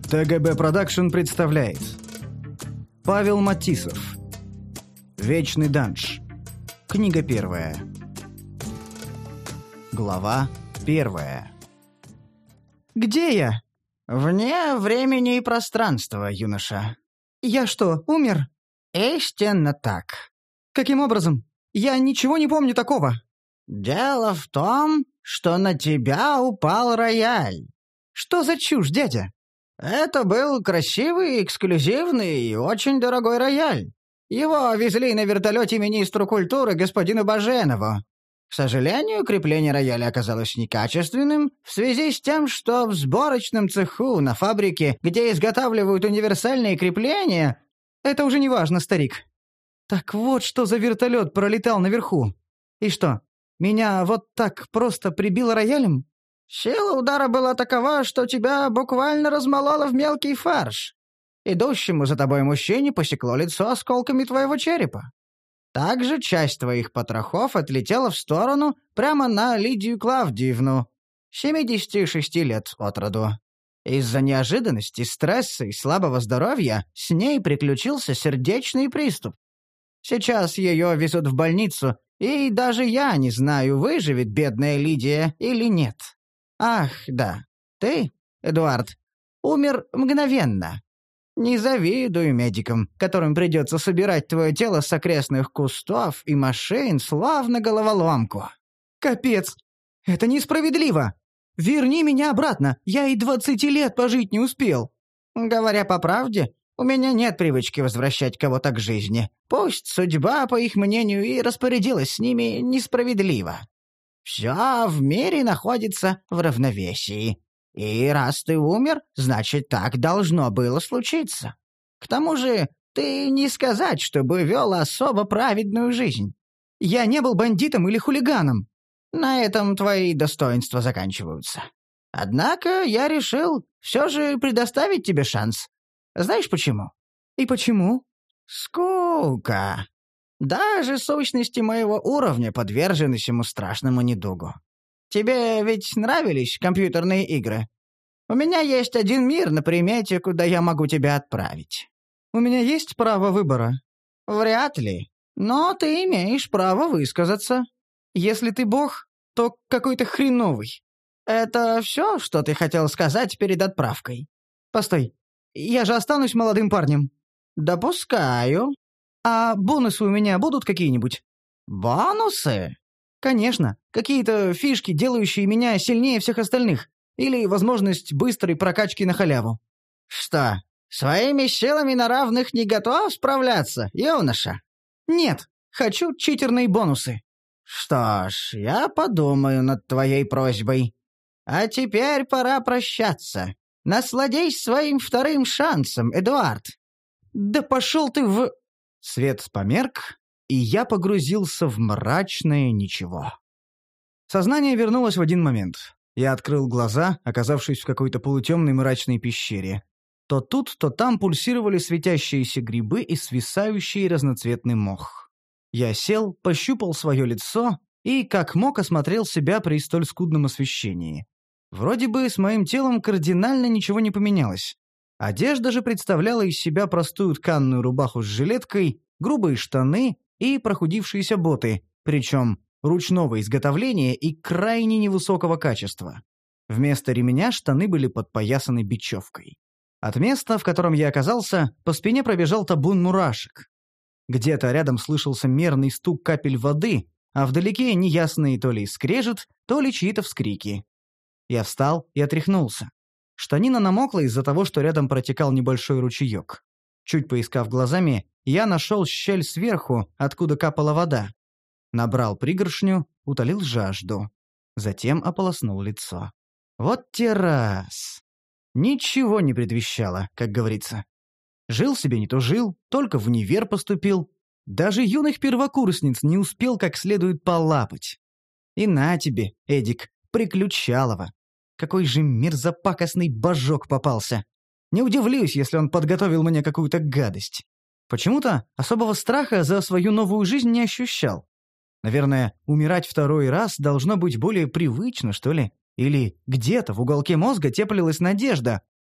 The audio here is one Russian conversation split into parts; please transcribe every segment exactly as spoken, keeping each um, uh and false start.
ТГБ Продакшн представляет Павел Матисов. Вечный данж. Книга первая. Глава первая. «Где я?» «Вне времени и пространства, юноша». «Я что, умер?» «Истинно так». «Каким образом? Я ничего не помню такого». «Дело в том, что на тебя упал рояль». «Что за чушь, дядя?» «Это был красивый, эксклюзивный и очень дорогой рояль. Его везли на вертолете министру культуры господину Баженову. К сожалению, крепление рояля оказалось некачественным в связи с тем, что в сборочном цеху на фабрике, где изготавливают универсальные крепления...» «Это уже не важно, старик. Так вот, что за вертолет пролетал наверху. И что, меня вот так просто прибило роялем?» «Сила удара была такова, что тебя буквально размололо в мелкий фарш. Идущему за тобой мужчине посекло лицо осколками твоего черепа. Также часть твоих потрохов отлетела в сторону прямо на Лидию Клавдиевну, семидесяти шести лет от роду. Из-за неожиданности, стресса и слабого здоровья с ней приключился сердечный приступ. Сейчас ее везут в больницу, и даже я не знаю, выживет бедная Лидия или нет. Ах, да, ты, Эдуард, умер мгновенно. Не завидую медикам, которым придется собирать твое тело с окрестных кустов и машин, славно головоломку». «Капец! Это несправедливо! Верни меня обратно, я и двадцати лет пожить не успел!» «Говоря по правде, у меня нет привычки возвращать кого-то к жизни. Пусть судьба, по их мнению, и распорядилась с ними несправедливо. Все в мире находится в равновесии. И раз ты умер, значит, так должно было случиться. К тому же, ты не сказать, чтобы вел особо праведную жизнь. Я не был бандитом или хулиганом. На этом твои достоинства заканчиваются. Однако я решил все же предоставить тебе шанс. Знаешь почему?» «И почему?» «Скука. Даже сущности моего уровня подвержены сему страшному недугу. Тебе ведь нравились компьютерные игры? У меня есть один мир на примете, куда я могу тебя отправить». «У меня есть право выбора?» «Вряд ли. Но ты имеешь право высказаться». «Если ты бог, то какой-то хреновый». «Это все, что ты хотел сказать перед отправкой?» «Постой, я же останусь молодым парнем». «Допускаю». «А бонусы у меня будут какие-нибудь?» «Бонусы?» «Конечно. Какие-то фишки, делающие меня сильнее всех остальных. Или возможность быстрой прокачки на халяву». «Что, своими силами на равных не готов справляться, юноша?» «Нет, хочу читерные бонусы». «Что ж, я подумаю над твоей просьбой. А теперь пора прощаться. Насладись своим вторым шансом, Эдуард». «Да пошел ты в...» Свет померк, и я погрузился в мрачное ничего. Сознание вернулось в один момент. Я открыл глаза, оказавшись в какой-то полутемной мрачной пещере. То тут, то там пульсировали светящиеся грибы и свисающий разноцветный мох. Я сел, пощупал свое лицо и, как мог, осмотрел себя при столь скудном освещении. Вроде бы с моим телом кардинально ничего не поменялось. Одежда же представляла из себя простую тканную рубаху с жилеткой, грубые штаны и прохудившиеся боты, причем ручного изготовления и крайне невысокого качества. Вместо ремня штаны были подпоясаны бечевкой. От места, в котором я оказался, по спине пробежал табун мурашек. Где-то рядом слышался мерный стук капель воды, а вдалеке неясные то ли скрежет, то ли чьи-то вскрики. Я встал и отряхнулся. Штанина намокла из-за того, что рядом протекал небольшой ручеек. Чуть поискав глазами, я нашел щель сверху, откуда капала вода. Набрал пригоршню, утолил жажду. Затем ополоснул лицо. Вот те раз. Ничего не предвещало, как говорится. Жил себе не то жил, только в универ поступил. Даже юных первокурсниц не успел как следует полапать. И на тебе, Эдик, приключалово. Какой же мерзопакостный божок попался. Не удивлюсь, если он подготовил мне какую-то гадость. Почему-то особого страха за свою новую жизнь не ощущал. Наверное, умирать второй раз должно быть более привычно, что ли? Или где-то в уголке мозга теплилась надежда.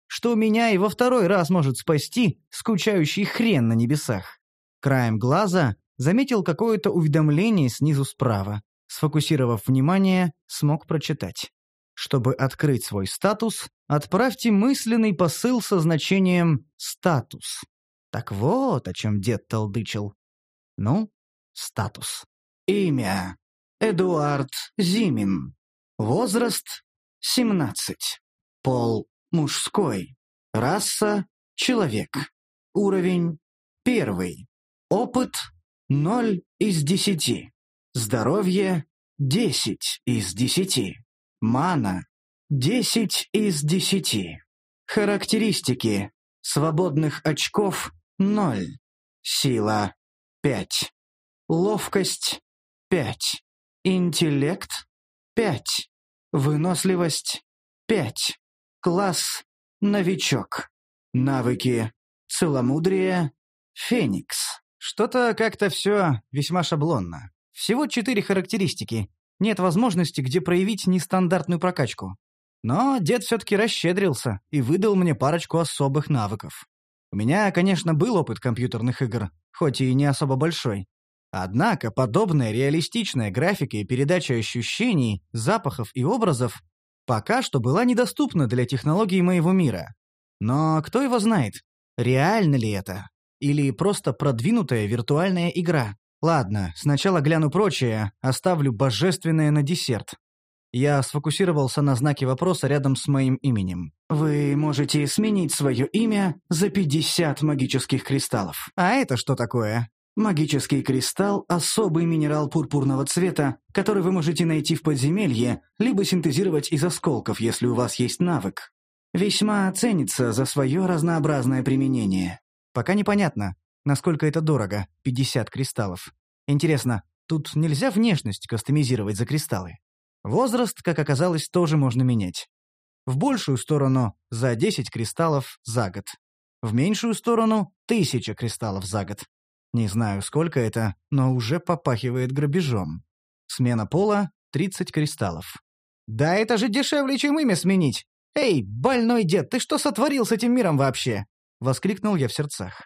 что меня и во второй раз может спасти скучающий хрен на небесах. Краем глаза заметил какое-то уведомление снизу справа. Сфокусировав внимание, смог прочитать. Чтобы открыть свой статус, отправьте мысленный посыл со значением «статус». Так вот, о чем дед толдычил. Ну, статус. Имя. Эдуард Зимин. Возраст. семнадцать. Пол. Мужской. Раса. Человек. Уровень. Первый. Опыт. ноль из десяти. Здоровье. десять из десяти. Мана. десять из десяти. Характеристики. Свободных очков. ноль. Сила. пять. Ловкость. пять. Интеллект. пять. Выносливость. пять. Класс. Новичок. Навыки. Целомудрие. Феникс. Что-то как-то все весьма шаблонно. Всего четыре характеристики. Нет возможности, где проявить нестандартную прокачку. Но дед все-таки расщедрился и выдал мне парочку особых навыков. У меня, конечно, был опыт компьютерных игр, хоть и не особо большой. Однако подобная реалистичная графика и передача ощущений, запахов и образов пока что была недоступна для технологий моего мира. Но кто его знает, реально ли это? Или просто продвинутая виртуальная игра? Ладно, сначала гляну прочее, оставлю божественное на десерт. Я сфокусировался на знаке вопроса рядом с моим именем. Вы можете сменить свое имя за пятьдесят магических кристаллов. А это что такое? Магический кристалл – особый минерал пурпурного цвета, который вы можете найти в подземелье, либо синтезировать из осколков, если у вас есть навык. Весьма ценится за свое разнообразное применение. Пока непонятно, насколько это дорого – пятьдесят кристаллов. Интересно, тут нельзя внешность кастомизировать за кристаллы? Возраст, как оказалось, тоже можно менять. В большую сторону – за десять кристаллов за год. В меньшую сторону – тысяча кристаллов за год. Не знаю, сколько это, но уже попахивает грабежом. Смена пола – тридцать кристаллов. Да это же дешевле, чем имя сменить! Эй, больной дед, ты что сотворил с этим миром вообще? Воскликнул я в сердцах.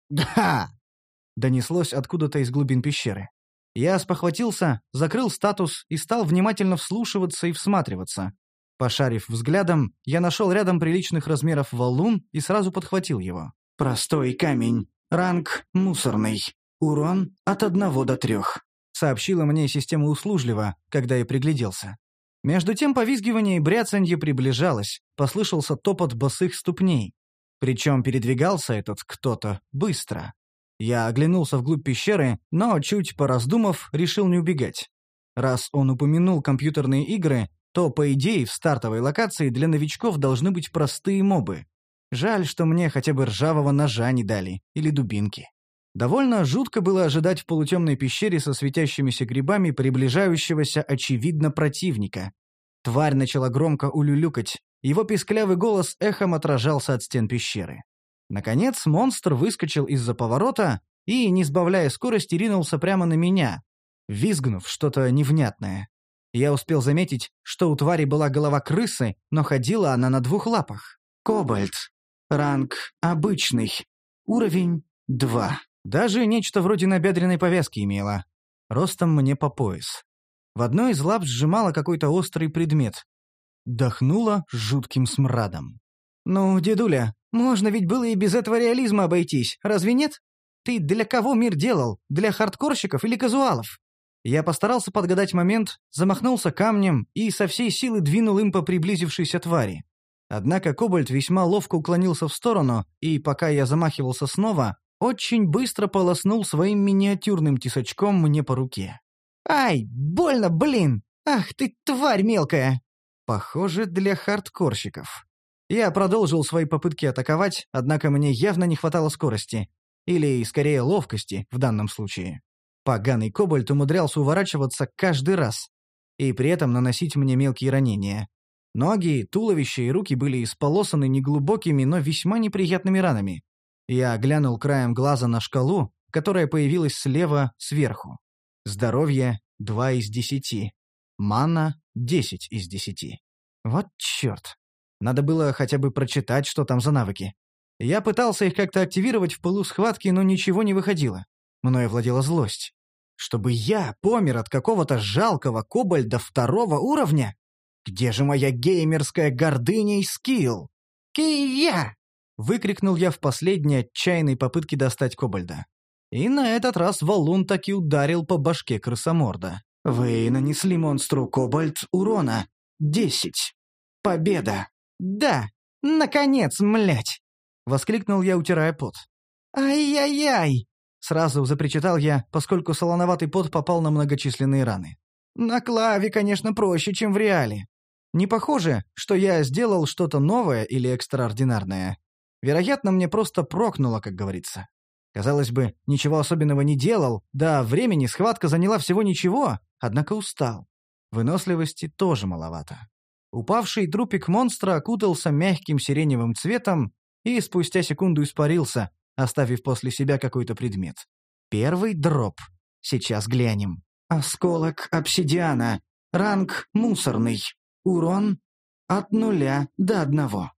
Да! Донеслось откуда-то из глубин пещеры. Я спохватился, закрыл статус и стал внимательно вслушиваться и всматриваться. Пошарив взглядом, я нашел рядом приличных размеров валун и сразу подхватил его. «Простой камень. Ранг мусорный. Урон от одного до трех», — сообщила мне система услужливо, когда я пригляделся. Между тем повизгивание и бряцанье приближалось, послышался топот босых ступней. Причем передвигался этот кто-то быстро. Я оглянулся вглубь пещеры, но, чуть пораздумав, решил не убегать. Раз он упомянул компьютерные игры, то, по идее, в стартовой локации для новичков должны быть простые мобы. Жаль, что мне хотя бы ржавого ножа не дали, или дубинки. Довольно жутко было ожидать в полутемной пещере со светящимися грибами приближающегося, очевидно, противника. Тварь начала громко улюлюкать, его писклявый голос эхом отражался от стен пещеры. Наконец монстр выскочил из-за поворота и, не сбавляя скорости, ринулся прямо на меня, визгнув что-то невнятное. Я успел заметить, что у твари была голова крысы, но ходила она на двух лапах. Кобальт. Ранг обычный. Уровень два. Даже нечто вроде набедренной повязки имела. Ростом мне по пояс. В одной из лап сжимала какой-то острый предмет. Дохнула жутким смрадом. «Ну, дедуля, можно ведь было и без этого реализма обойтись, разве нет? Ты для кого мир делал? Для хардкорщиков или казуалов?» Я постарался подгадать момент, замахнулся камнем и со всей силы двинул им по приблизившейся твари. Однако кобальт весьма ловко уклонился в сторону, и пока я замахивался снова, очень быстро полоснул своим миниатюрным тесачком мне по руке. «Ай, больно, блин! Ах ты, тварь мелкая!» Похоже, для хардкорщиков. Я продолжил свои попытки атаковать, однако мне явно не хватало скорости. Или, скорее, ловкости в данном случае. Поганый кобальт умудрялся уворачиваться каждый раз. И при этом наносить мне мелкие ранения. Ноги, туловище и руки были исполосаны неглубокими, но весьма неприятными ранами. Я глянул краем глаза на шкалу, которая появилась слева сверху. Здоровье – два из десяти. Мана – десять из десяти. Вот черт. Надо было хотя бы прочитать, что там за навыки. Я пытался их как-то активировать в пылу схватки, но ничего не выходило. Мною владела злость. Чтобы я помер от какого-то жалкого кобальда второго уровня? Где же моя геймерская гордыня и скилл? «Кия!» — выкрикнул я в последней отчаянной попытке достать кобальда. И на этот раз валун таки ударил по башке крысоморда. «Вы нанесли монстру кобальд урона. Десять. Победа!» «Да! Наконец, млять!» — воскликнул я, утирая пот. «Ай-яй-яй!» — сразу запричитал я, поскольку солоноватый пот попал на многочисленные раны. «На клаве, конечно, проще, чем в реале. Не похоже, что я сделал что-то новое или экстраординарное. Вероятно, мне просто прокнуло, как говорится. Казалось бы, ничего особенного не делал, да времени схватка заняла всего ничего, однако устал. Выносливости тоже маловато». Упавший трупик монстра окутался мягким сиреневым цветом и спустя секунду испарился, оставив после себя какой-то предмет. Первый дроп. Сейчас глянем. Осколок обсидиана. Ранг мусорный. Урон от нуля до одного.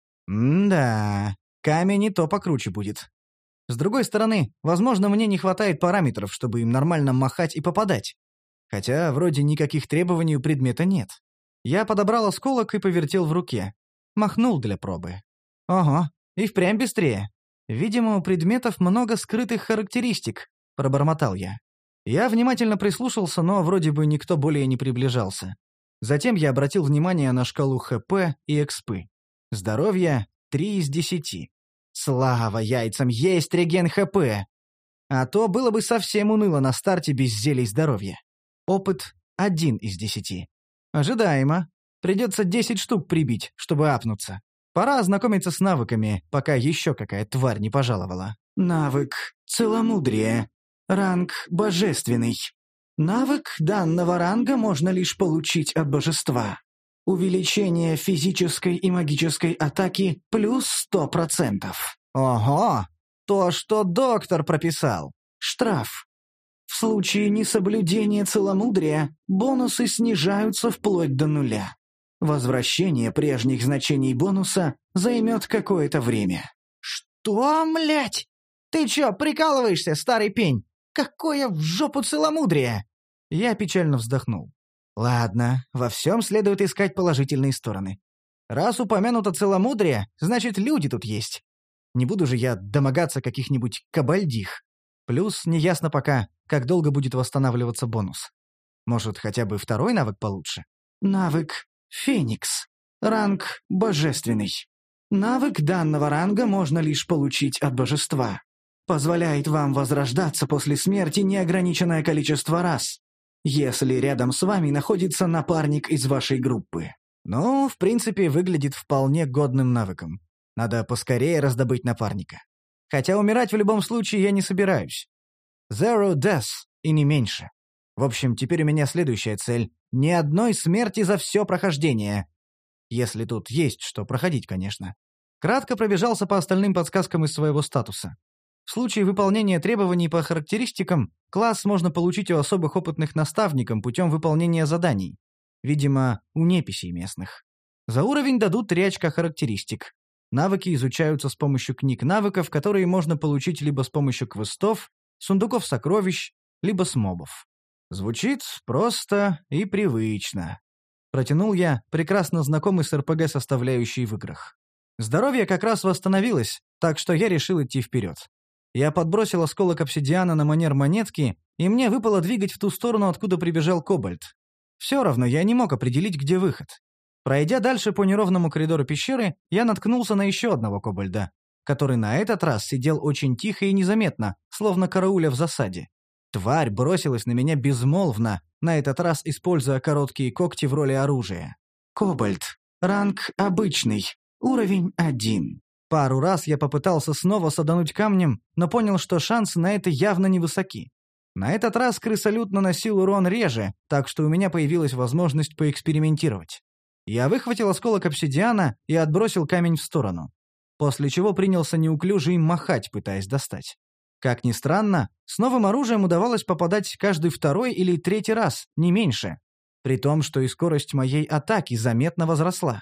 М-да, камень и то покруче будет. С другой стороны, возможно, мне не хватает параметров, чтобы им нормально махать и попадать. Хотя вроде никаких требований у предмета нет. Я подобрал осколок и повертел в руке. Махнул для пробы. Ого, и впрямь быстрее. Видимо, у предметов много скрытых характеристик, пробормотал я. Я внимательно прислушался, но вроде бы никто более не приближался. Затем я обратил внимание на шкалу ХП и экспы. Здоровье — три из десяти. Слава яйцам, есть реген ХП! А то было бы совсем уныло на старте без зелий здоровья. Опыт — один из десяти. Ожидаемо. Придется десять штук прибить, чтобы апнуться. Пора ознакомиться с навыками, пока еще какая тварь не пожаловала. Навык «Целомудрие». Ранг «Божественный». Навык данного ранга можно лишь получить от божества. Увеличение физической и магической атаки плюс сто процентов. Ого! То, что доктор прописал. Штраф. В случае несоблюдения целомудрия бонусы снижаются вплоть до нуля. Возвращение прежних значений бонуса займет какое-то время. Что, млять? Ты чё, прикалываешься, старый пень? Какое в жопу целомудрие? Я печально вздохнул. Ладно, во всем следует искать положительные стороны. Раз упомянуто целомудрие, значит, люди тут есть. Не буду же я домогаться каких-нибудь кабальдих. Плюс неясно пока, как долго будет восстанавливаться бонус. Может, хотя бы второй навык получше? Навык «Феникс». Ранг «Божественный». Навык данного ранга можно лишь получить от божества. Позволяет вам возрождаться после смерти неограниченное количество раз, если рядом с вами находится напарник из вашей группы. Ну, в принципе, выглядит вполне годным навыком. Надо поскорее раздобыть напарника. Хотя умирать в любом случае я не собираюсь. Zero death, и не меньше. В общем, теперь у меня следующая цель. Ни одной смерти за все прохождение. Если тут есть что проходить, конечно. Кратко пробежался по остальным подсказкам из своего статуса. В случае выполнения требований по характеристикам, класс можно получить у особых опытных наставников путем выполнения заданий. Видимо, у неписей местных. За уровень дадут три очка характеристик. Навыки изучаются с помощью книг навыков, которые можно получить либо с помощью квестов, сундуков сокровищ, либо с мобов. Звучит просто и привычно. Протянул я, прекрасно знакомый с РПГ-составляющей в играх. Здоровье как раз восстановилось, так что я решил идти вперед. Я подбросил осколок обсидиана на манер монетки, и мне выпало двигать в ту сторону, откуда прибежал кобальд. Все равно я не мог определить, где выход. Пройдя дальше по неровному коридору пещеры, я наткнулся на еще одного кобальда, который на этот раз сидел очень тихо и незаметно, словно карауля в засаде. Тварь бросилась на меня безмолвно, на этот раз используя короткие когти в роли оружия. Кобальд. Ранг обычный. Уровень один. Пару раз я попытался снова садануть камнем, но понял, что шансы на это явно невысоки. На этот раз крысолют наносил урон реже, так что у меня появилась возможность поэкспериментировать. Я выхватил осколок обсидиана и отбросил камень в сторону, после чего принялся неуклюже им махать, пытаясь достать. Как ни странно, с новым оружием удавалось попадать каждый второй или третий раз, не меньше, при том, что и скорость моей атаки заметно возросла.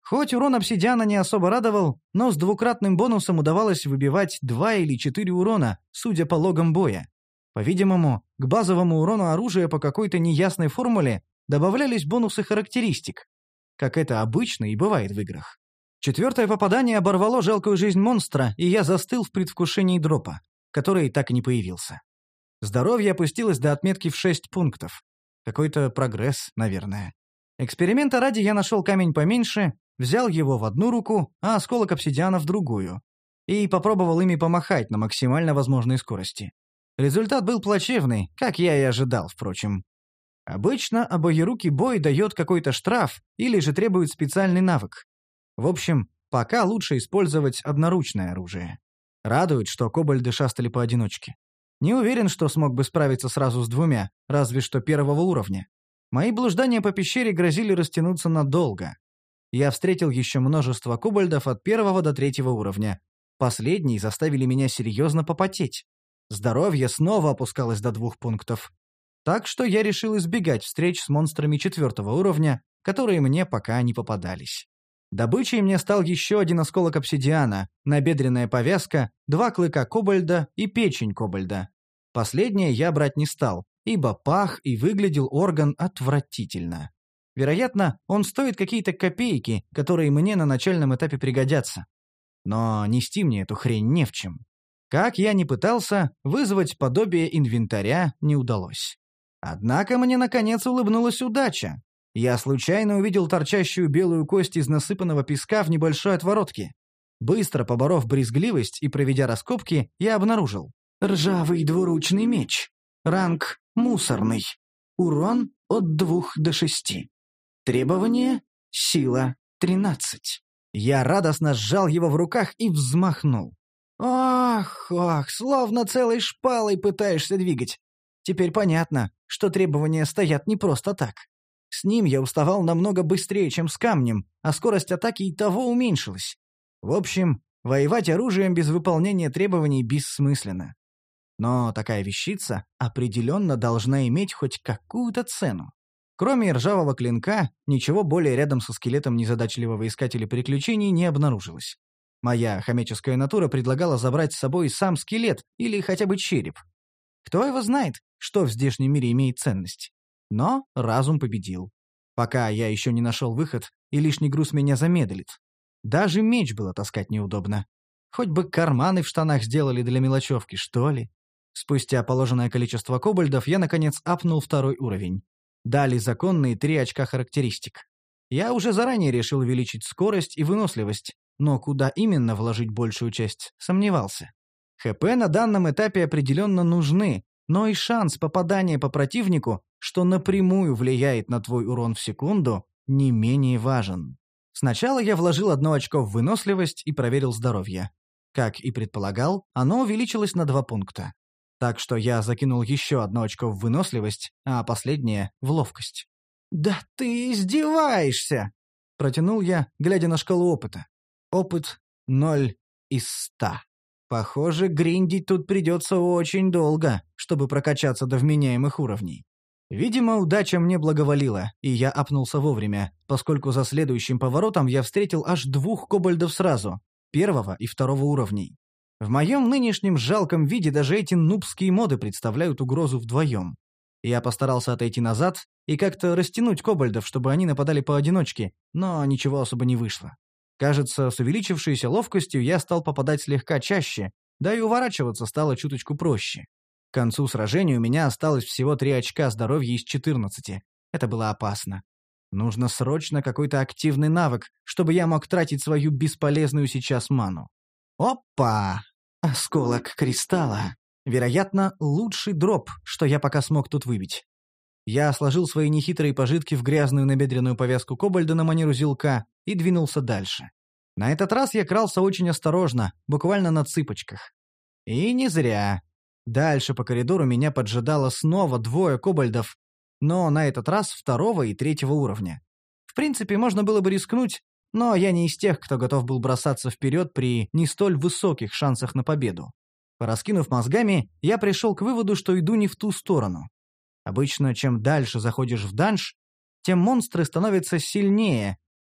Хоть урон обсидиана не особо радовал, но с двукратным бонусом удавалось выбивать два или четыре урона, судя по логам боя. По-видимому, к базовому урону оружия по какой-то неясной формуле добавлялись бонусы характеристик, как это обычно и бывает в играх. Четвертое попадание оборвало жалкую жизнь монстра, и я застыл в предвкушении дропа, который так и не появился. Здоровье опустилось до отметки в шесть пунктов. Какой-то прогресс, наверное. Эксперимента ради я нашел камень поменьше, взял его в одну руку, а осколок обсидиана в другую, и попробовал ими помахать на максимально возможной скорости. Результат был плачевный, как я и ожидал, впрочем. Обычно обоерукий бой дает какой-то штраф или же требует специальный навык. В общем, пока лучше использовать одноручное оружие. Радует, что кобальды шастали поодиночке. Не уверен, что смог бы справиться сразу с двумя, разве что первого уровня. Мои блуждания по пещере грозили растянуться надолго. Я встретил еще множество кобальдов от первого до третьего уровня. Последние заставили меня серьезно попотеть. Здоровье снова опускалось до двух пунктов. Так что я решил избегать встреч с монстрами четвертого уровня, которые мне пока не попадались. Добычей мне стал еще один осколок обсидиана, набедренная повязка, два клыка кобальда и печень кобальда. Последнее я брать не стал, ибо пах и выглядел орган отвратительно. Вероятно, он стоит какие-то копейки, которые мне на начальном этапе пригодятся. Но нести мне эту хрень не в чем. Как я ни пытался, вызвать подобие инвентаря не удалось. Однако мне наконец улыбнулась удача. Я случайно увидел торчащую белую кость из насыпанного песка в небольшой отворотке. Быстро поборов брезгливость и проведя раскопки, я обнаружил. Ржавый двуручный меч. Ранг мусорный. Урон от двух до шести. Требование – сила тринадцать. Я радостно сжал его в руках и взмахнул. Ох, ох, словно целой шпалой пытаешься двигать. Теперь понятно, что требования стоят не просто так. С ним я уставал намного быстрее, чем с камнем, а скорость атаки и того уменьшилась. В общем, воевать оружием без выполнения требований бессмысленно. Но такая вещица определенно должна иметь хоть какую-то цену. Кроме ржавого клинка, ничего более рядом со скелетом незадачливого искателя приключений не обнаружилось. Моя хомяческая натура предлагала забрать с собой сам скелет или хотя бы череп. Кто его знает, что в здешнем мире имеет ценность. Но разум победил. Пока я еще не нашел выход, и лишний груз меня замедлит. Даже меч было таскать неудобно. Хоть бы карманы в штанах сделали для мелочевки, что ли. Спустя положенное количество кобальдов я, наконец, апнул второй уровень. Дали законные три очка характеристик. Я уже заранее решил увеличить скорость и выносливость, но куда именно вложить большую часть, сомневался. ХП на данном этапе определенно нужны, но и шанс попадания по противнику, что напрямую влияет на твой урон в секунду, не менее важен. Сначала я вложил одно очко в выносливость и проверил здоровье. Как и предполагал, оно увеличилось на два пункта. Так что я закинул еще одно очко в выносливость, а последнее — в ловкость. «Да ты издеваешься!» — протянул я, глядя на шкалу опыта. Опыт ноль из ста. Похоже, гриндить тут придется очень долго, чтобы прокачаться до вменяемых уровней. Видимо, удача мне благоволила, и я апнулся вовремя, поскольку за следующим поворотом я встретил аж двух кобальдов сразу, первого и второго уровней. В моем нынешнем жалком виде даже эти нубские моды представляют угрозу вдвоем. Я постарался отойти назад и как-то растянуть кобальдов, чтобы они нападали поодиночке, но ничего особо не вышло. Кажется, с увеличившейся ловкостью я стал попадать слегка чаще, да и уворачиваться стало чуточку проще. К концу сражения у меня осталось всего три очка здоровья из четырнадцати. Это было опасно. Нужно срочно какой-то активный навык, чтобы я мог тратить свою бесполезную сейчас ману. Опа! Осколок кристалла. Вероятно, лучший дроп, что я пока смог тут выбить. Я сложил свои нехитрые пожитки в грязную набедренную повязку кобальда на манеру узелка и двинулся дальше. На этот раз я крался очень осторожно, буквально на цыпочках. И не зря. Дальше по коридору меня поджидало снова двое кобальдов, но на этот раз второго и третьего уровня. В принципе, можно было бы рискнуть, но я не из тех, кто готов был бросаться вперед при не столь высоких шансах на победу. Пораскинув мозгами, я пришел к выводу, что иду не в ту сторону. Обычно, чем дальше заходишь в данж, тем монстры становятся сильнее,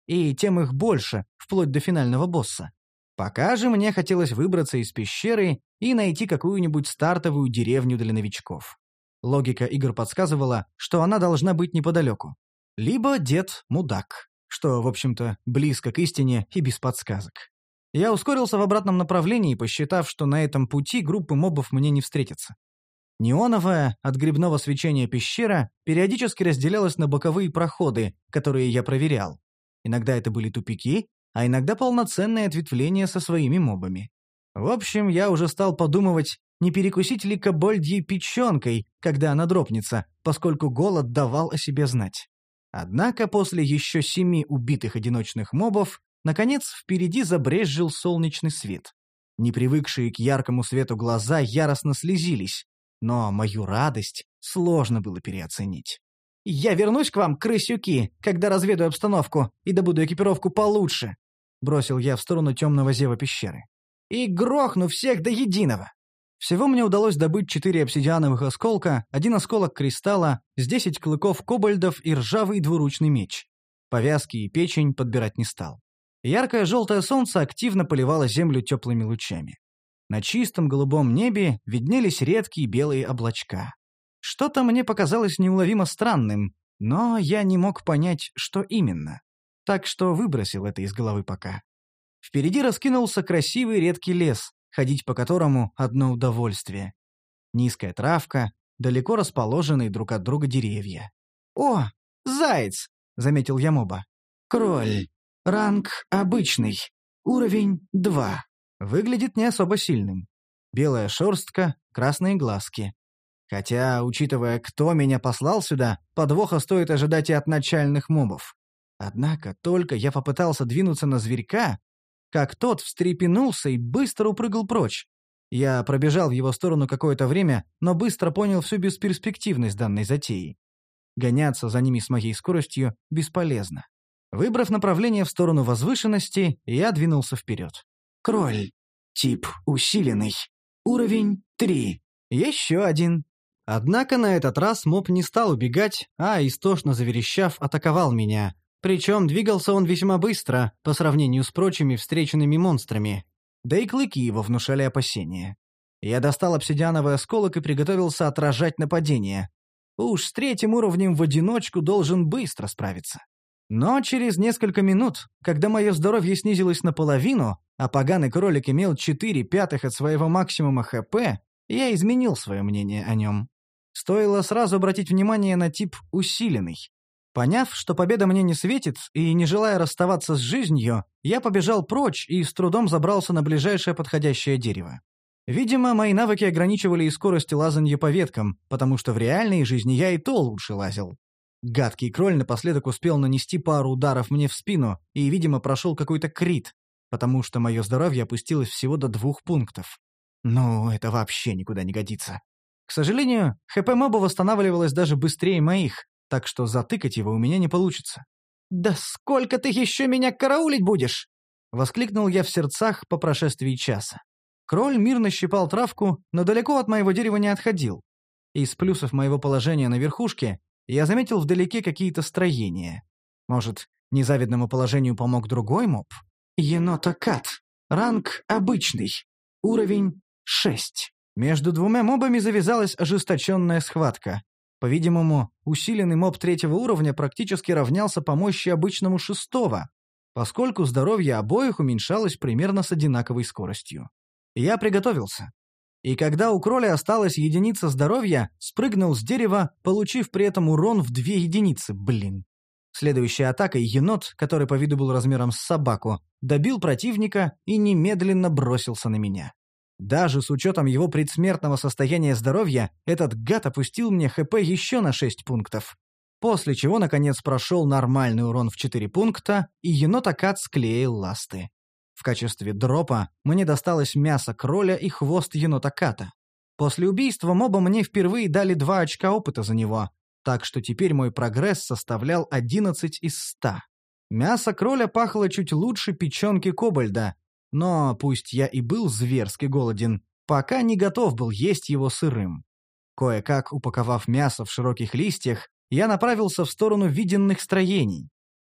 и тем их больше, вплоть до финального босса. Пока же мне хотелось выбраться из пещеры и найти какую-нибудь стартовую деревню для новичков. Логика игр подсказывала, что она должна быть неподалеку. Либо дед-мудак, что, в общем-то, близко к истине и без подсказок. Я ускорился в обратном направлении, посчитав, что на этом пути группы мобов мне не встретится. Неоновая, от грибного свечения пещера периодически разделялась на боковые проходы, которые я проверял. Иногда это были тупики, а иногда полноценные ответвления со своими мобами. В общем, я уже стал подумывать, не перекусить ли кобольдьей печенкой, когда она дропнется, поскольку голод давал о себе знать. Однако после еще семи убитых одиночных мобов, наконец, впереди забрезжил солнечный свет. Непривыкшие к яркому свету глаза яростно слезились, но мою радость сложно было переоценить. «Я вернусь к вам, крысюки, когда разведаю обстановку и добуду экипировку получше», — бросил я в сторону темного зева пещеры. «И грохну всех до единого». Всего мне удалось добыть четыре обсидиановых осколка, один осколок кристалла, с десять клыков кобальдов и ржавый двуручный меч. Повязки и печень подбирать не стал. Яркое желтое солнце активно поливало землю теплыми лучами. На чистом голубом небе виднелись редкие белые облачка. Что-то мне показалось неуловимо странным, но я не мог понять, что именно. Так что выбросил это из головы пока. Впереди раскинулся красивый редкий лес, ходить по которому одно удовольствие. Низкая травка, далеко расположенные друг от друга деревья. «О, заяц!» — заметил я моба. «Кроль. Ранг обычный. Уровень два». Выглядит не особо сильным. Белая шерстка, красные глазки. Хотя, учитывая, кто меня послал сюда, подвоха стоит ожидать и от начальных мобов. Однако только я попытался двинуться на зверька, как тот встрепенулся и быстро упрыгал прочь. Я пробежал в его сторону какое-то время, но быстро понял всю бесперспективность данной затеи. Гоняться за ними с моей скоростью бесполезно. Выбрав направление в сторону возвышенности, я двинулся вперед. Кроль. Тип усиленный. Уровень три. Еще один. Однако на этот раз моб не стал убегать, а, истошно заверещав, атаковал меня. Причем двигался он весьма быстро, по сравнению с прочими встреченными монстрами. Да и клыки его внушали опасения. Я достал обсидиановый осколок и приготовился отражать нападение. Уж с третьим уровнем в одиночку должен быстро справиться. Но через несколько минут, когда мое здоровье снизилось наполовину, а поганый кролик имел четыре пятых от своего максимума ХП, я изменил свое мнение о нем. Стоило сразу обратить внимание на тип «усиленный». Поняв, что победа мне не светит, и не желая расставаться с жизнью, я побежал прочь и с трудом забрался на ближайшее подходящее дерево. Видимо, мои навыки ограничивали и скорость лазанья по веткам, потому что в реальной жизни я и то лучше лазил. Гадкий кроль напоследок успел нанести пару ударов мне в спину и, видимо, прошел какой-то крит, потому что мое здоровье опустилось всего до двух пунктов. Ну, это вообще никуда не годится. К сожалению, ХП моба восстанавливалось даже быстрее моих, так что затыкать его у меня не получится. «Да сколько ты еще меня караулить будешь?» — воскликнул я в сердцах по прошествии часа. Кроль мирно щипал травку, но далеко от моего дерева не отходил. Из плюсов моего положения на верхушке я заметил вдалеке какие-то строения. Может, незавидному положению помог другой моб? Енота-кат. Ранг обычный. Уровень шесть. Между двумя мобами завязалась ожесточенная схватка. По-видимому, усиленный моб третьего уровня практически равнялся по мощи обычному шестого, поскольку здоровье обоих уменьшалось примерно с одинаковой скоростью. Я приготовился. И когда у кроля осталась единица здоровья, спрыгнул с дерева, получив при этом урон в две единицы, блин. Следующей атакой енот, который по виду был размером с собаку, добил противника и немедленно бросился на меня. Даже с учетом его предсмертного состояния здоровья, этот гад опустил мне ХП еще на шесть пунктов. После чего, наконец, прошел нормальный урон в четыре пункта, и енота-кат склеил ласты. В качестве дропа мне досталось мясо кроля и хвост енота-ката. После убийства моба мне впервые дали два очка опыта за него, так что теперь мой прогресс составлял одиннадцать из ста. Мясо кроля пахло чуть лучше печенки кобальда, но пусть я и был зверски голоден, пока не готов был есть его сырым. Кое-как упаковав мясо в широких листьях, я направился в сторону виденных строений.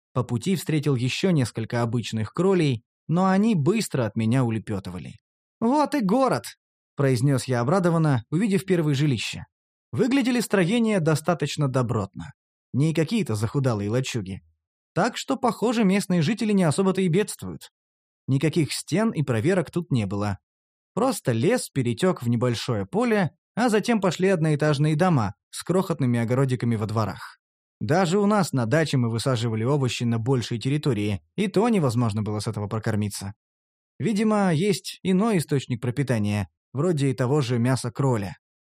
По пути встретил еще несколько обычных кролей, но они быстро от меня улепетывали. «Вот и город!» — произнес я обрадованно, увидев первое жилище. Выглядели строения достаточно добротно. Не какие-то захудалые лачуги. Так что, похоже, местные жители не особо-то и бедствуют. Никаких стен и проверок тут не было. Просто лес перетек в небольшое поле, а затем пошли одноэтажные дома с крохотными огородиками во дворах. Даже у нас на даче мы высаживали овощи на большей территории, и то невозможно было с этого прокормиться. Видимо, есть иной источник пропитания, вроде и того же мяса кроля.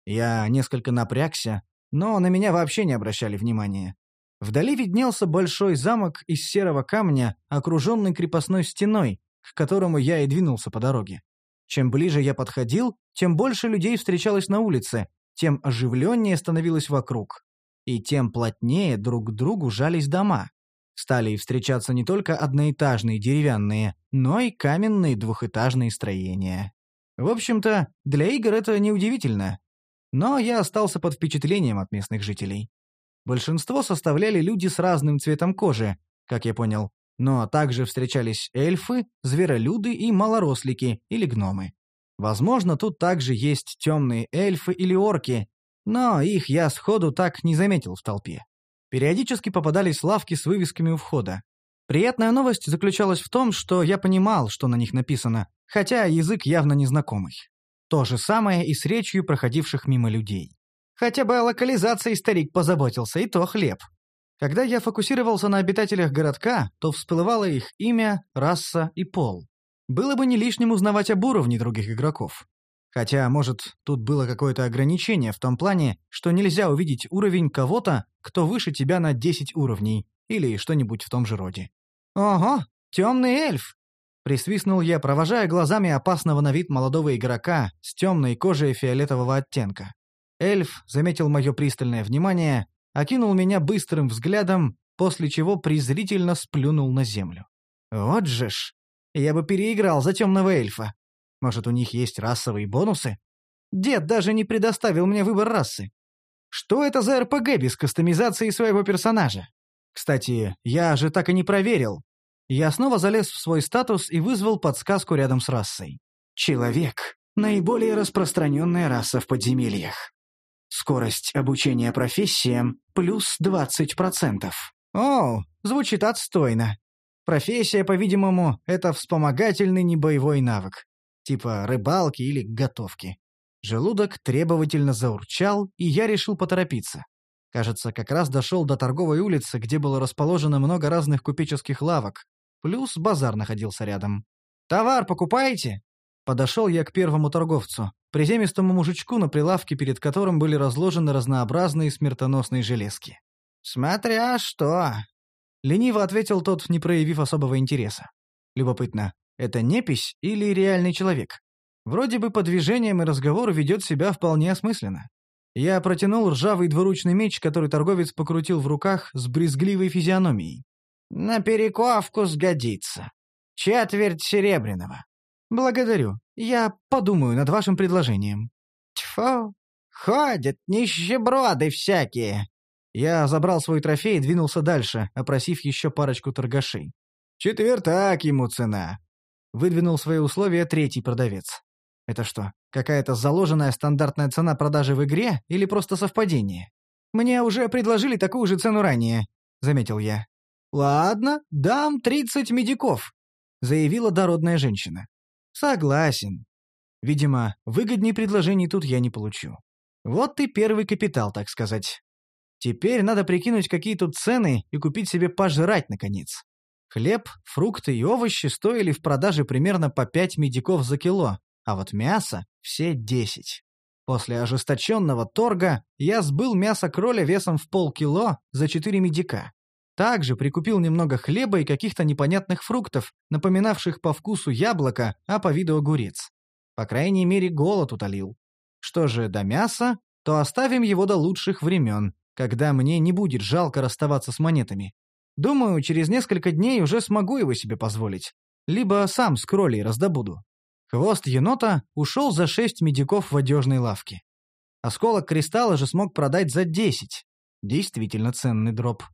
Я несколько напрягся, но на меня вообще не обращали внимания. Вдали виднелся большой замок из серого камня, окруженный крепостной стеной, к которому я и двинулся по дороге. Чем ближе я подходил, тем больше людей встречалось на улице, тем оживленнее становилось вокруг. И тем плотнее друг к другу жались дома. Стали встречаться не только одноэтажные деревянные, но и каменные двухэтажные строения. В общем-то, для игр это неудивительно. Но я остался под впечатлением от местных жителей. Большинство составляли люди с разным цветом кожи, как я понял, но также встречались эльфы, зверолюды и малорослики или гномы. Возможно, тут также есть темные эльфы или орки, но их я сходу так не заметил в толпе. Периодически попадались лавки с вывесками у входа. Приятная новость заключалась в том, что я понимал, что на них написано, хотя язык явно незнакомый. То же самое и с речью проходивших мимо людей. Хотя бы о локализации старик позаботился, и то хлеб. Когда я фокусировался на обитателях городка, то всплывало их имя, раса и пол. Было бы не лишним узнавать об уровне других игроков. Хотя, может, тут было какое-то ограничение в том плане, что нельзя увидеть уровень кого-то, кто выше тебя на десять уровней, или что-нибудь в том же роде. «Ого, темный эльф!» — присвистнул я, провожая глазами опасного на вид молодого игрока с темной кожей фиолетового оттенка. Эльф заметил мое пристальное внимание, окинул меня быстрым взглядом, после чего презрительно сплюнул на землю. «Вот же ж! Я бы переиграл за темного эльфа. Может, у них есть расовые бонусы? Дед даже не предоставил мне выбор расы. Что это за эр пэ гэ без кастомизации своего персонажа? Кстати, я же так и не проверил. Я снова залез в свой статус и вызвал подсказку рядом с расой. Человек — наиболее распространенная раса в подземельях. Скорость обучения профессиям плюс двадцать процентов. О, звучит отстойно. Профессия, по-видимому, это вспомогательный небоевой навык. Типа рыбалки или готовки. Желудок требовательно заурчал, и я решил поторопиться. Кажется, как раз дошел до торговой улицы, где было расположено много разных купеческих лавок. Плюс базар находился рядом. «Товар покупаете?» Подошел я к первому торговцу, приземистому мужичку, на прилавке перед которым были разложены разнообразные смертоносные железки. «Смотря что!» Лениво ответил тот, не проявив особого интереса. Любопытно, это непись или реальный человек? Вроде бы по движениям и разговору ведет себя вполне осмысленно. Я протянул ржавый двуручный меч, который торговец покрутил в руках с брезгливой физиономией. «На перековку сгодится. Четверть серебряного». «Благодарю. Я подумаю над вашим предложением». «Тьфу! Ходят нищеброды всякие!» Я забрал свой трофей и двинулся дальше, опросив еще парочку торгашей. «Четвертак ему цена», — выдвинул свои условия третий продавец. «Это что, какая-то заложенная стандартная цена продажи в игре или просто совпадение? Мне уже предложили такую же цену ранее», — заметил я. «Ладно, дам тридцать медиков», — заявила дородная женщина. «Согласен. Видимо, выгоднее предложений тут я не получу. Вот и первый капитал, так сказать. Теперь надо прикинуть, какие тут цены, и купить себе пожрать, наконец. Хлеб, фрукты и овощи стоили в продаже примерно по пять медиков за кило, а вот мясо — все десять. После ожесточенного торга я сбыл мясо кроля весом в полкило за четыре медика. Также прикупил немного хлеба и каких-то непонятных фруктов, напоминавших по вкусу яблоко, а по виду огурец. По крайней мере, голод утолил. Что же до мяса, то оставим его до лучших времен, когда мне не будет жалко расставаться с монетами. Думаю, через несколько дней уже смогу его себе позволить. Либо сам с кролей раздобуду. Хвост енота ушел за шесть медиков в одежной лавке. Осколок кристалла же смог продать за десять. Действительно ценный дроп.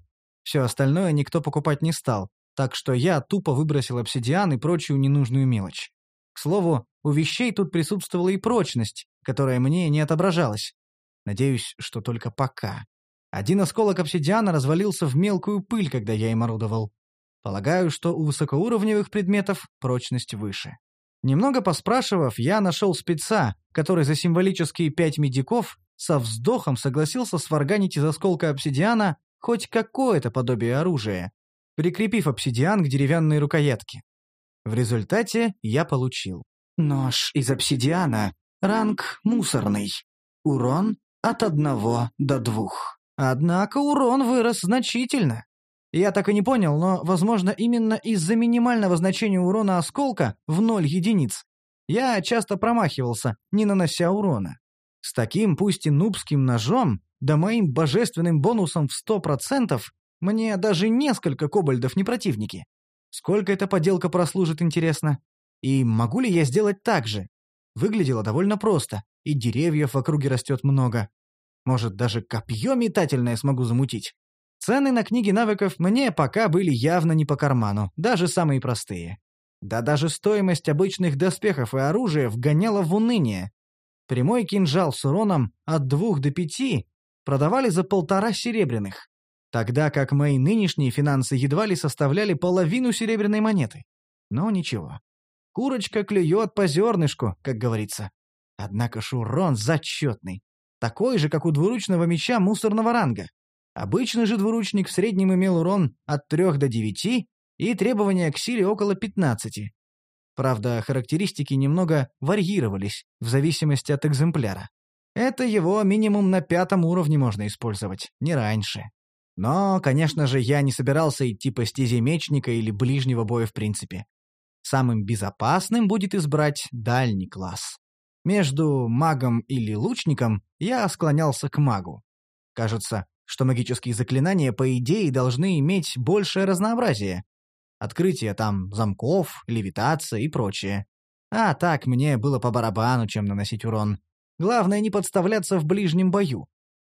Все остальное никто покупать не стал, так что я тупо выбросил обсидиан и прочую ненужную мелочь. К слову, у вещей тут присутствовала и прочность, которая мне не отображалась. Надеюсь, что только пока. Один осколок обсидиана развалился в мелкую пыль, когда я им орудовал. Полагаю, что у высокоуровневых предметов прочность выше. Немного поспрашивав, я нашел спеца, который за символические пять медиков со вздохом согласился сварганить из осколка обсидиана хоть какое-то подобие оружия, прикрепив обсидиан к деревянной рукоятке. В результате я получил нож из обсидиана, ранг мусорный, урон от одного до двух. Однако урон вырос значительно. Я так и не понял, но, возможно, именно из-за минимального значения урона осколка в ноль единиц я часто промахивался, не нанося урона. С таким, пусть и нубским ножом, да моим божественным бонусом в сто процентов, мне даже несколько кобальдов не противники. Сколько эта поделка прослужит, интересно? И могу ли я сделать так же? Выглядело довольно просто, и деревьев в округе растет много. Может, даже копье метательное смогу замутить. Цены на книги навыков мне пока были явно не по карману, даже самые простые. Да даже стоимость обычных доспехов и оружия вгоняла в уныние. Прямой кинжал с уроном от двух до пяти продавали за полтора серебряных, тогда как мои нынешние финансы едва ли составляли половину серебряной монеты. Но ничего. Курочка клюет по зернышку, как говорится. Однако ж урон зачетный. Такой же, как у двуручного меча мусорного ранга. Обычный же двуручник в среднем имел урон от трёх до девяти и требования к силе около пятнадцати. Правда, характеристики немного варьировались в зависимости от экземпляра. Это его минимум на пятом уровне можно использовать, не раньше. Но, конечно же, я не собирался идти по стезе мечника или ближнего боя в принципе. Самым безопасным будет избрать дальний класс. Между магом или лучником я склонялся к магу. Кажется, что магические заклинания, по идее, должны иметь большее разнообразие. Открытие там замков, левитация и прочее. А так мне было по барабану, чем наносить урон. Главное не подставляться в ближнем бою.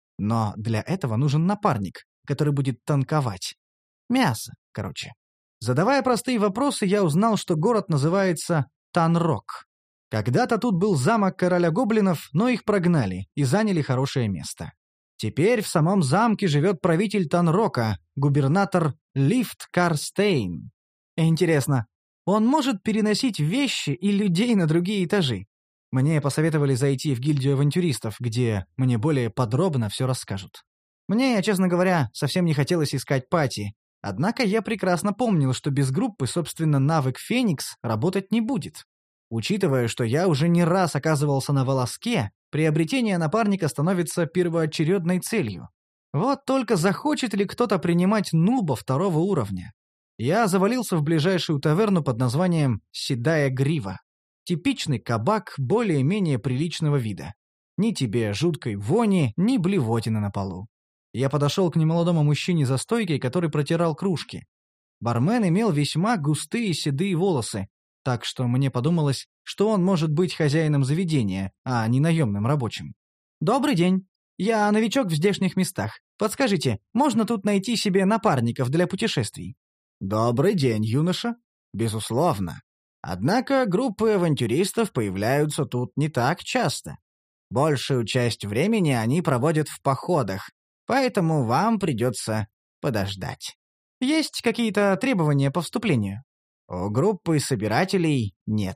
Но для этого нужен напарник, который будет танковать. Мясо, короче. Задавая простые вопросы, я узнал, что город называется Танрок. Когда-то тут был замок короля гоблинов, но их прогнали и заняли хорошее место. Теперь в самом замке живет правитель Танрока, губернатор Лифт Карстейн. Интересно, он может переносить вещи и людей на другие этажи? Мне посоветовали зайти в гильдию авантюристов, где мне более подробно все расскажут. Мне, честно говоря, совсем не хотелось искать пати, однако я прекрасно помнил, что без группы, собственно, навык Феникс работать не будет. Учитывая, что я уже не раз оказывался на волоске, приобретение напарника становится первоочередной целью. Вот только захочет ли кто-то принимать нуба второго уровня? Я завалился в ближайшую таверну под названием «Седая грива». Типичный кабак более-менее приличного вида. Ни тебе жуткой вони, ни блевотины на полу. Я подошел к немолодому мужчине за стойкой, который протирал кружки. Бармен имел весьма густые седые волосы, так что мне подумалось, что он может быть хозяином заведения, а не наемным рабочим. «Добрый день. Я новичок в здешних местах. Подскажите, можно тут найти себе напарников для путешествий?» «Добрый день, юноша. Безусловно. Однако группы авантюристов появляются тут не так часто. Большую часть времени они проводят в походах, поэтому вам придется подождать». «Есть какие-то требования по вступлению?» «У группы собирателей нет.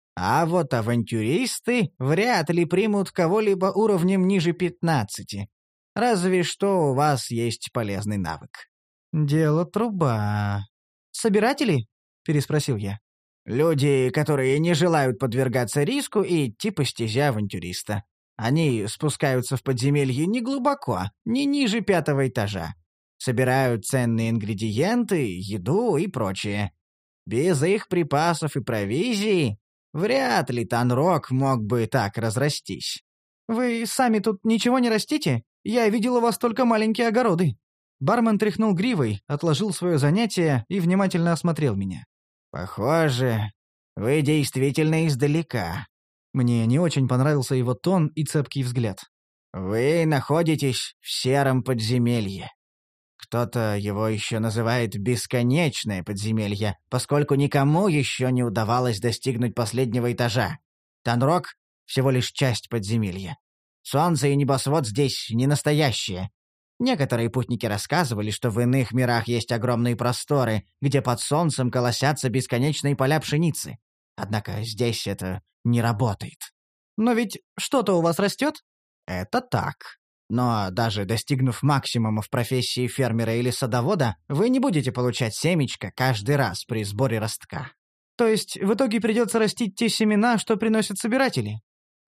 А вот авантюристы вряд ли примут кого-либо уровнем ниже пятнадцати. Разве что у вас есть полезный навык». «Дело труба. Собиратели?» — переспросил я. «Люди, которые не желают подвергаться риску и идти по стезе авантюриста. Они спускаются в подземелье не глубоко, не ниже пятого этажа. Собирают ценные ингредиенты, еду и прочее. Без их припасов и провизии вряд ли Танрок мог бы так разрастись». «Вы сами тут ничего не растите? Я видел у вас только маленькие огороды». Бармен тряхнул гривой, отложил свое занятие и внимательно осмотрел меня. «Похоже, вы действительно издалека». Мне не очень понравился его тон и цепкий взгляд. «Вы находитесь в сером подземелье». Кто-то его еще называет «бесконечное подземелье», поскольку никому еще не удавалось достигнуть последнего этажа. Танрок — всего лишь часть подземелья. Солнце и небосвод здесь не настоящие. Некоторые путники рассказывали, что в иных мирах есть огромные просторы, где под солнцем колосятся бесконечные поля пшеницы. Однако здесь это не работает. Но ведь что-то у вас растет? Это так. Но даже достигнув максимума в профессии фермера или садовода, вы не будете получать семечко каждый раз при сборе ростка. То есть в итоге придется растить те семена, что приносят собиратели?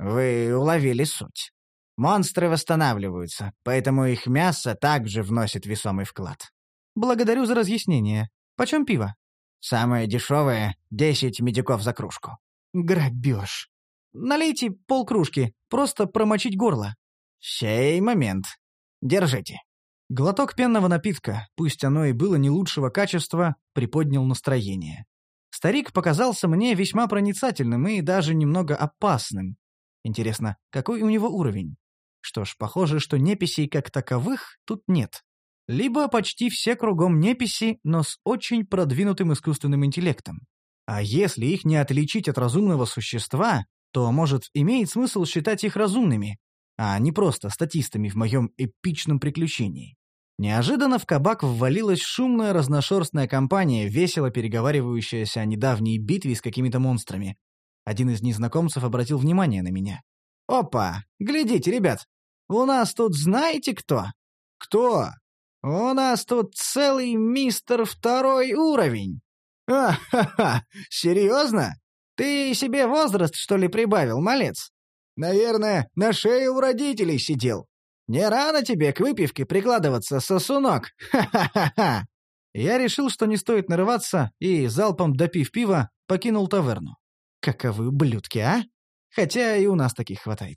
Вы уловили суть. Монстры восстанавливаются, поэтому их мясо также вносит весомый вклад. Благодарю за разъяснение. Почем пиво? Самое дешевое — десять медиков за кружку. Грабеж. Налейте полкружки, просто промочить горло. Сей момент. Держите. Глоток пенного напитка, пусть оно и было не лучшего качества, приподнял настроение. Старик показался мне весьма проницательным и даже немного опасным. Интересно, какой у него уровень? Что ж, похоже, что неписей как таковых тут нет. Либо почти все кругом неписи, но с очень продвинутым искусственным интеллектом. А если их не отличить от разумного существа, то, может, имеет смысл считать их разумными, а не просто статистами в моем эпичном приключении. Неожиданно в кабак ввалилась шумная разношерстная компания, весело переговаривающаяся о недавней битве с какими-то монстрами. Один из незнакомцев обратил внимание на меня. «Опа! Глядите, ребят! У нас тут знаете кто?» «Кто?» «У нас тут целый мистер второй уровень!» «А-ха-ха! Серьезно? Ты себе возраст, что ли, прибавил, малец?» «Наверное, на шее у родителей сидел. Не рано тебе к выпивке прикладываться, сосунок! Ха-ха-ха-ха!» Я решил, что не стоит нарываться, и, залпом допив пива, покинул таверну. Каковы ублюдки, а? Хотя и у нас таких хватает.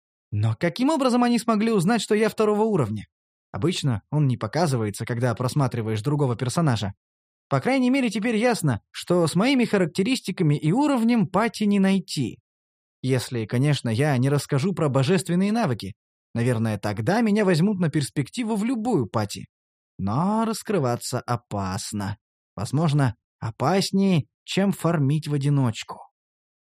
Но каким образом они смогли узнать, что я второго уровня? Обычно он не показывается, когда просматриваешь другого персонажа. По крайней мере, теперь ясно, что с моими характеристиками и уровнем пати не найти. Если, конечно, я не расскажу про божественные навыки. Наверное, тогда меня возьмут на перспективу в любую пати. Но раскрываться опасно. Возможно, опаснее, чем фармить в одиночку.